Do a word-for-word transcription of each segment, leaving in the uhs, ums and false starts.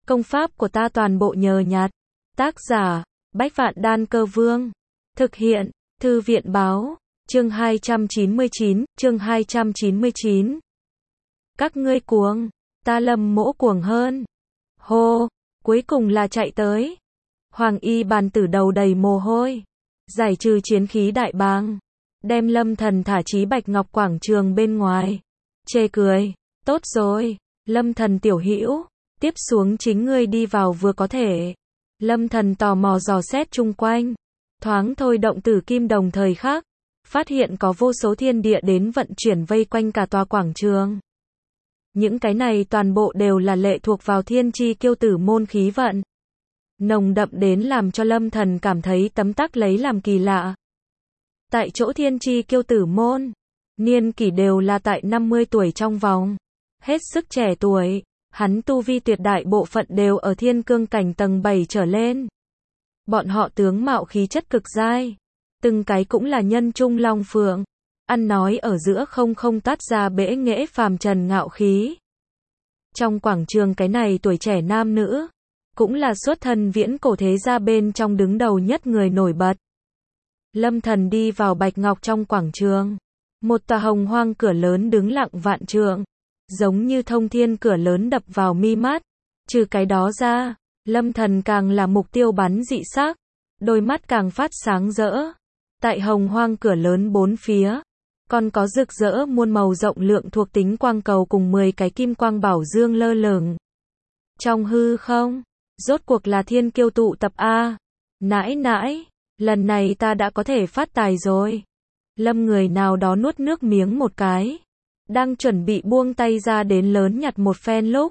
Công pháp của ta toàn bộ nhờ nhặt. Tác giả, Bách Vạn Đan Cơ Vương. Thực hiện, Thư viện Báo. Chương hai trăm chín mươi chín, chương hai trăm chín mươi chín. Các ngươi cuồng, ta Lâm Mỗ cuồng hơn. Hô, cuối cùng là chạy tới. Hoàng y bàn tử đầu đầy mồ hôi. Giải trừ chiến khí đại bàng. Đem Lâm Thần thả Chí Bạch Ngọc quảng trường bên ngoài. Chê cười, tốt rồi, Lâm Thần tiểu hữu, tiếp xuống chính ngươi đi vào vừa có thể. Lâm Thần tò mò dò xét chung quanh. Thoáng thôi động tử kim đồng thời khắc. Phát hiện có vô số thiên địa đến vận chuyển vây quanh cả tòa quảng trường. Những cái này toàn bộ đều là lệ thuộc vào thiên chi kiêu tử môn khí vận. Nồng đậm đến làm cho Lâm Thần cảm thấy tấm tắc lấy làm kỳ lạ. Tại chỗ thiên chi kiêu tử môn, niên kỷ đều là tại năm mươi tuổi trong vòng. Hết sức trẻ tuổi, hắn tu vi tuyệt đại bộ phận đều ở thiên cương cảnh tầng bảy trở lên. Bọn họ tướng mạo khí chất cực giai. Từng cái cũng là nhân trung long phượng. Ăn nói ở giữa không không toát ra bẽ nghễ phàm trần ngạo khí. Trong quảng trường cái này tuổi trẻ nam nữ, cũng là xuất thân viễn cổ thế gia bên trong đứng đầu nhất người nổi bật. Lâm Thần đi vào bạch ngọc trong quảng trường. Một tòa hồng hoang cửa lớn đứng lặng vạn trượng. Giống như thông thiên cửa lớn đập vào mi mắt. Trừ cái đó ra, Lâm Thần càng là mục tiêu bắn dị sắc. Đôi mắt càng phát sáng rỡ. Tại hồng hoang cửa lớn bốn phía, còn có rực rỡ muôn màu rộng lượng thuộc tính quang cầu cùng mười cái kim quang bảo dương lơ lửng. Trong hư không, rốt cuộc là thiên kiêu tụ tập A. Nãi nãi, lần này ta đã có thể phát tài rồi. Lâm người nào đó nuốt nước miếng một cái. Đang chuẩn bị buông tay ra đến lớn nhặt một phen lúc.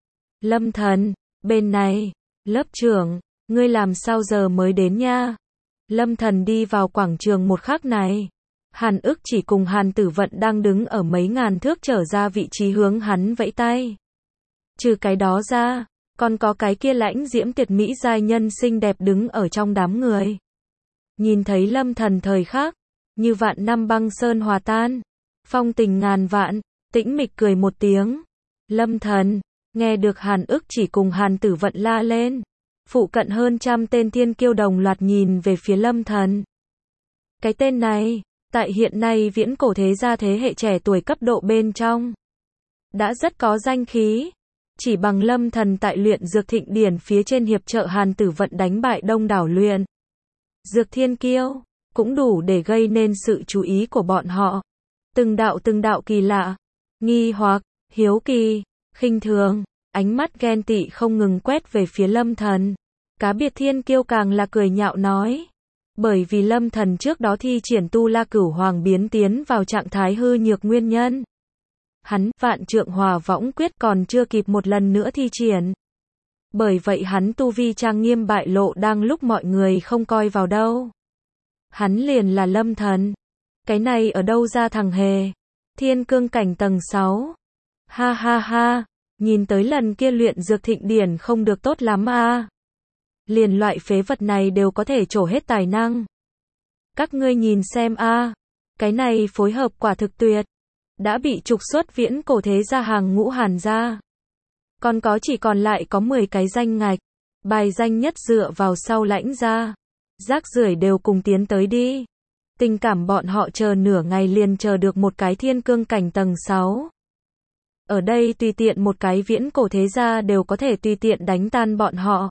Lâm Thần, bên này, lớp trưởng, ngươi làm sao giờ mới đến nha? Lâm Thần đi vào quảng trường một khắc này. Hàn Ức chỉ cùng Hàn Tử Vận đang đứng ở mấy ngàn thước trở ra vị trí hướng hắn vẫy tay. Trừ cái đó ra, còn có cái kia lãnh diễm tuyệt mỹ giai nhân xinh đẹp đứng ở trong đám người. Nhìn thấy Lâm Thần thời khắc, như vạn năm băng sơn hòa tan, phong tình ngàn vạn, tĩnh mịch cười một tiếng. Lâm Thần, nghe được Hàn Ức chỉ cùng Hàn Tử Vận la lên. Phụ cận hơn trăm tên thiên kiêu đồng loạt nhìn về phía Lâm Thần. Cái tên này, tại hiện nay viễn cổ thế gia thế hệ trẻ tuổi cấp độ bên trong, đã rất có danh khí. Chỉ bằng Lâm Thần tại luyện dược thịnh điển phía trên hiệp trợ Hàn Tử Vận đánh bại đông đảo luyện dược thiên kiêu, cũng đủ để gây nên sự chú ý của bọn họ. Từng đạo từng đạo kỳ lạ, nghi hoặc, hiếu kỳ, khinh thường, ánh mắt ghen tị không ngừng quét về phía Lâm Thần. Cá biệt thiên kiêu càng là cười nhạo nói. Bởi vì Lâm Thần trước đó thi triển tu la cửu hoàng biến tiến vào trạng thái hư nhược nguyên nhân. Hắn, vạn trượng hòa võng quyết còn chưa kịp một lần nữa thi triển. Bởi vậy hắn tu vi trang nghiêm bại lộ đang lúc mọi người không coi vào đâu. Hắn liền là Lâm Thần. Cái này ở đâu ra thằng hề? Thiên cương cảnh tầng sáu. Ha ha ha, nhìn tới lần kia luyện dược thịnh điển không được tốt lắm a. À. Liền loại phế vật này đều có thể trổ hết tài năng. Các ngươi nhìn xem a, à. Cái này phối hợp quả thực tuyệt. Đã bị trục xuất viễn cổ thế gia hàng ngũ Hàn gia. Còn có chỉ còn lại có mười cái danh ngạch. Bài danh nhất dựa vào sau Lãnh gia. Rác rưởi đều cùng tiến tới đi. Tình cảm bọn họ chờ nửa ngày liền chờ được một cái thiên cương cảnh tầng sáu. Ở đây tùy tiện một cái viễn cổ thế gia đều có thể tùy tiện đánh tan bọn họ.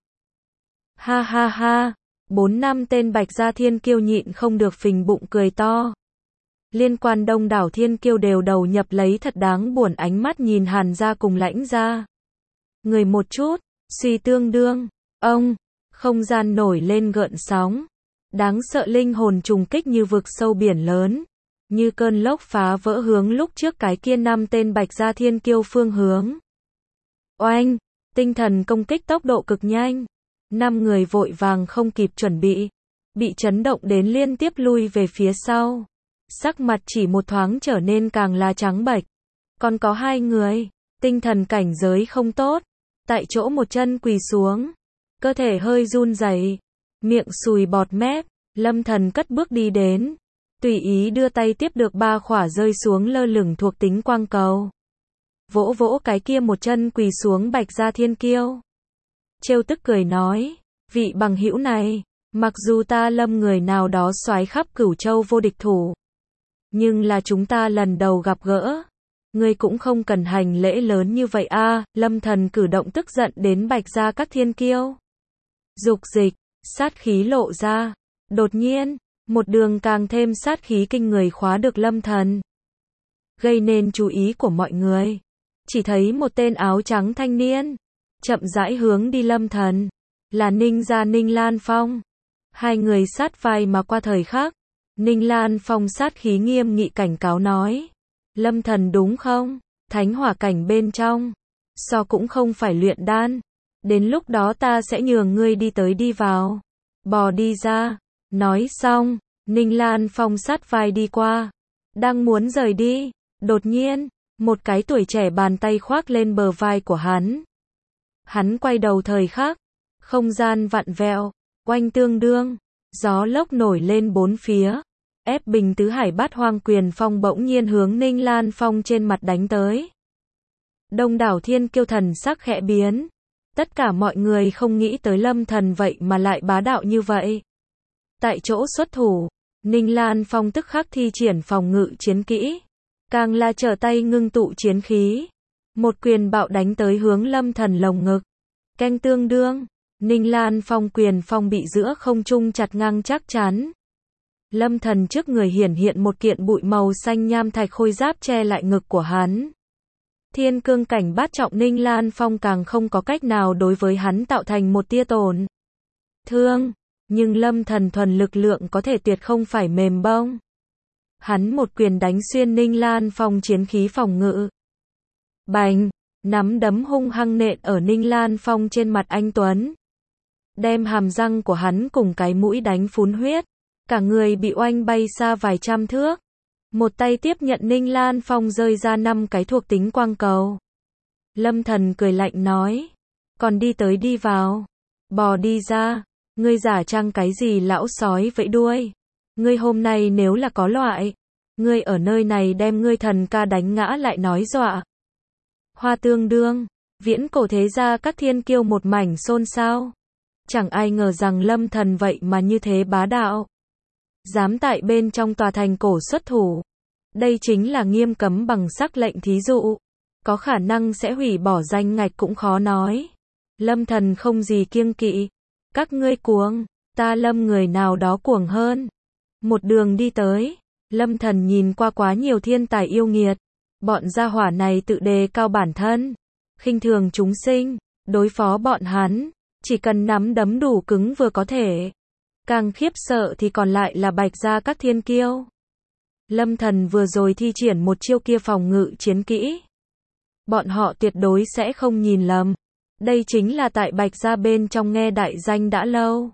Ha ha ha, bốn năm tên bạch gia thiên kiêu nhịn không được phình bụng cười to. Liên quan đông đảo thiên kiêu đều đầu nhập lấy thật đáng buồn ánh mắt nhìn Hàn gia cùng Lãnh gia. Người một chút, suy tương đương, ông, không gian nổi lên gợn sóng. Đáng sợ linh hồn trùng kích như vực sâu biển lớn. Như cơn lốc phá vỡ hướng lúc trước cái kia năm tên bạch gia thiên kiêu phương hướng. Oanh, tinh thần công kích tốc độ cực nhanh. Năm người vội vàng không kịp chuẩn bị. Bị chấn động đến liên tiếp lui về phía sau. Sắc mặt chỉ một thoáng trở nên càng là trắng bệch. Còn có hai người, tinh thần cảnh giới không tốt. Tại chỗ một chân quỳ xuống. Cơ thể hơi run rẩy, miệng sùi bọt mép. Lâm Thần cất bước đi đến. Tùy ý đưa tay tiếp được ba khỏa rơi xuống lơ lửng thuộc tính quang cầu. Vỗ vỗ cái kia một chân quỳ xuống bạch gia thiên kiêu. trêu tức cười nói, vị bằng hữu này, mặc dù ta Lâm người nào đó soái khắp Cửu Châu vô địch thủ, nhưng là chúng ta lần đầu gặp gỡ, ngươi cũng không cần hành lễ lớn như vậy a. Lâm Thần cử động tức giận đến Bạch gia các thiên kiêu. Dục dịch, sát khí lộ ra. Đột nhiên, một đường càng thêm sát khí kinh người khóa được Lâm Thần, gây nên chú ý của mọi người. Chỉ thấy một tên áo trắng thanh niên chậm rãi hướng đi Lâm Thần, là Ninh gia Ninh Lan Phong. Hai người sát vai mà qua thời khắc, Ninh Lan Phong sát khí nghiêm nghị cảnh cáo nói, Lâm Thần đúng không? Thánh hỏa cảnh bên trong, so cũng không phải luyện đan, đến lúc đó ta sẽ nhường ngươi đi tới đi vào, bò đi ra. Nói xong, Ninh Lan Phong sát vai đi qua, đang muốn rời đi, đột nhiên, một cái tuổi trẻ bàn tay khoác lên bờ vai của hắn. Hắn quay đầu thời khắc, không gian vặn vẹo, oanh tương đương, gió lốc nổi lên bốn phía, ép bình tứ hải bát hoang quyền phong bỗng nhiên hướng Ninh Lan Phong trên mặt đánh tới. Đông đảo thiên kiêu thần sắc khẽ biến, tất cả mọi người không nghĩ tới Lâm Thần vậy mà lại bá đạo như vậy. Tại chỗ xuất thủ, Ninh Lan Phong tức khắc thi triển phòng ngự chiến kỹ, càng là trở tay ngưng tụ chiến khí, một quyền bạo đánh tới hướng Lâm Thần lồng ngực. Canh tương đương, Ninh Lan Phong quyền phong bị giữa không trung chặt ngang chắc chắn. Lâm Thần trước người hiển hiện một kiện bụi màu xanh nham thạch khôi giáp che lại ngực của hắn. Thiên cương cảnh bát trọng Ninh Lan Phong càng không có cách nào đối với hắn tạo thành một tia tổn thương, nhưng Lâm Thần thuần lực lượng có thể tuyệt không phải mềm bông. Hắn một quyền đánh xuyên Ninh Lan Phong chiến khí phòng ngự. Bành, nắm đấm hung hăng nện ở Ninh Lan Phong trên mặt anh tuấn, đem hàm răng của hắn cùng cái mũi đánh phun huyết, cả người bị oanh bay xa vài trăm thước. Một tay tiếp nhận Ninh Lan Phong rơi ra năm cái thuộc tính quang cầu. Lâm Thần cười lạnh nói, còn đi tới đi vào, bò đi ra, ngươi giả trang cái gì lão sói vẫy đuôi, ngươi hôm nay nếu là có loại, ngươi ở nơi này đem ngươi thần ca đánh ngã lại nói dọa. Hoa tương đương, viễn cổ thế gia các thiên kiêu một mảnh xôn xao. Chẳng ai ngờ rằng Lâm Thần vậy mà như thế bá đạo, dám tại bên trong tòa thành cổ xuất thủ. Đây chính là nghiêm cấm bằng sắc lệnh thí dụ, có khả năng sẽ hủy bỏ danh ngạch cũng khó nói. Lâm Thần không gì kiêng kỵ, các ngươi cuồng, ta Lâm người nào đó cuồng hơn. Một đường đi tới, Lâm Thần nhìn qua quá nhiều thiên tài yêu nghiệt, bọn gia hỏa này tự đề cao bản thân, khinh thường chúng sinh, đối phó bọn hắn, chỉ cần nắm đấm đủ cứng vừa có thể. Càng khiếp sợ thì còn lại là Bạch gia các thiên kiêu. Lâm Thần vừa rồi thi triển một chiêu kia phòng ngự chiến kỹ, bọn họ tuyệt đối sẽ không nhìn lầm. Đây chính là tại Bạch gia bên trong nghe đại danh đã lâu.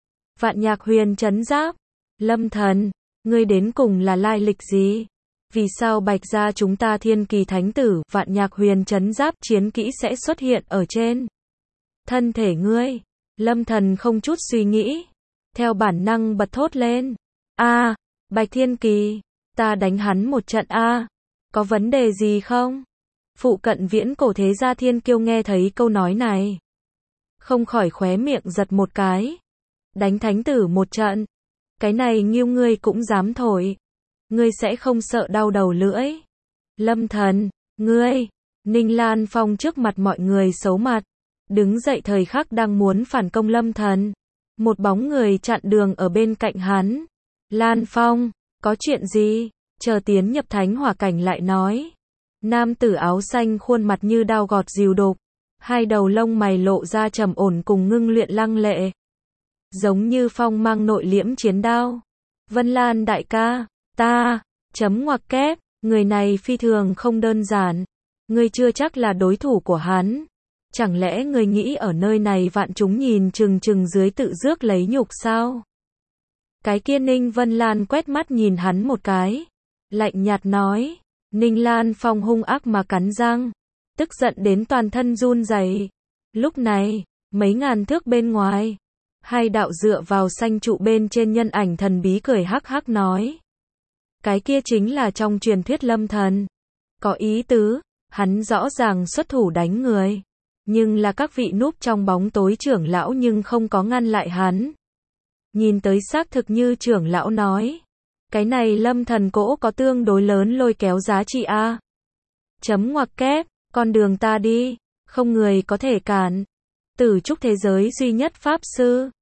Vạn Nhạc Huyền trấn giáp. Lâm Thần, ngươi đến cùng là lai lịch gì? Vì sao Bạch gia chúng ta thiên kỳ thánh tử Vạn Nhạc Huyền trấn giáp chiến kỹ sẽ xuất hiện ở trên thân thể ngươi? Lâm Thần không chút suy nghĩ, theo bản năng bật thốt lên, a, Bạch Thiên Kỳ, ta đánh hắn một trận a, có vấn đề gì không? Phụ cận viễn cổ thế gia thiên kiêu nghe thấy câu nói này, không khỏi khóe miệng giật một cái. Đánh thánh tử một trận, cái này nghiêu ngươi cũng dám thổi, ngươi sẽ không sợ đau đầu lưỡi? Lâm Thần, ngươi, Ninh Lan Phong trước mặt mọi người xấu mặt, đứng dậy thời khắc đang muốn phản công Lâm Thần. Một bóng người chặn đường ở bên cạnh hắn. Lan Phong, có chuyện gì? Chờ tiến nhập thánh hỏa cảnh lại nói. Nam tử áo xanh khuôn mặt như đao gọt dìu đục, hai đầu lông mày lộ ra trầm ổn cùng ngưng luyện lăng lệ, giống như phong mang nội liễm chiến đao. Vân Lan đại ca, ta, chấm ngoặc kép, người này phi thường không đơn giản, ngươi chưa chắc là đối thủ của hắn. Chẳng lẽ ngươi nghĩ ở nơi này vạn chúng nhìn chừng chừng dưới tự rước lấy nhục sao? Cái kia Ninh Vân Lan quét mắt nhìn hắn một cái, lạnh nhạt nói. Ninh Lan Phong hung ác mà cắn răng, tức giận đến toàn thân run rẩy. Lúc này, mấy ngàn thước bên ngoài, hai đạo dựa vào xanh trụ bên trên nhân ảnh thần bí cười hắc hắc nói. Cái kia chính là trong truyền thuyết Lâm Thần. Có ý tứ, hắn rõ ràng xuất thủ đánh người, Nhưng là các vị núp trong bóng tối trưởng lão nhưng không có ngăn lại hắn. Nhìn tới xác thực như trưởng lão nói. Cái này lâm thần cỗ có tương đối lớn lôi kéo giá trị a. Chấm ngoặc kép, con đường ta đi, không người có thể cản. Tử trúc thế giới duy nhất pháp sư.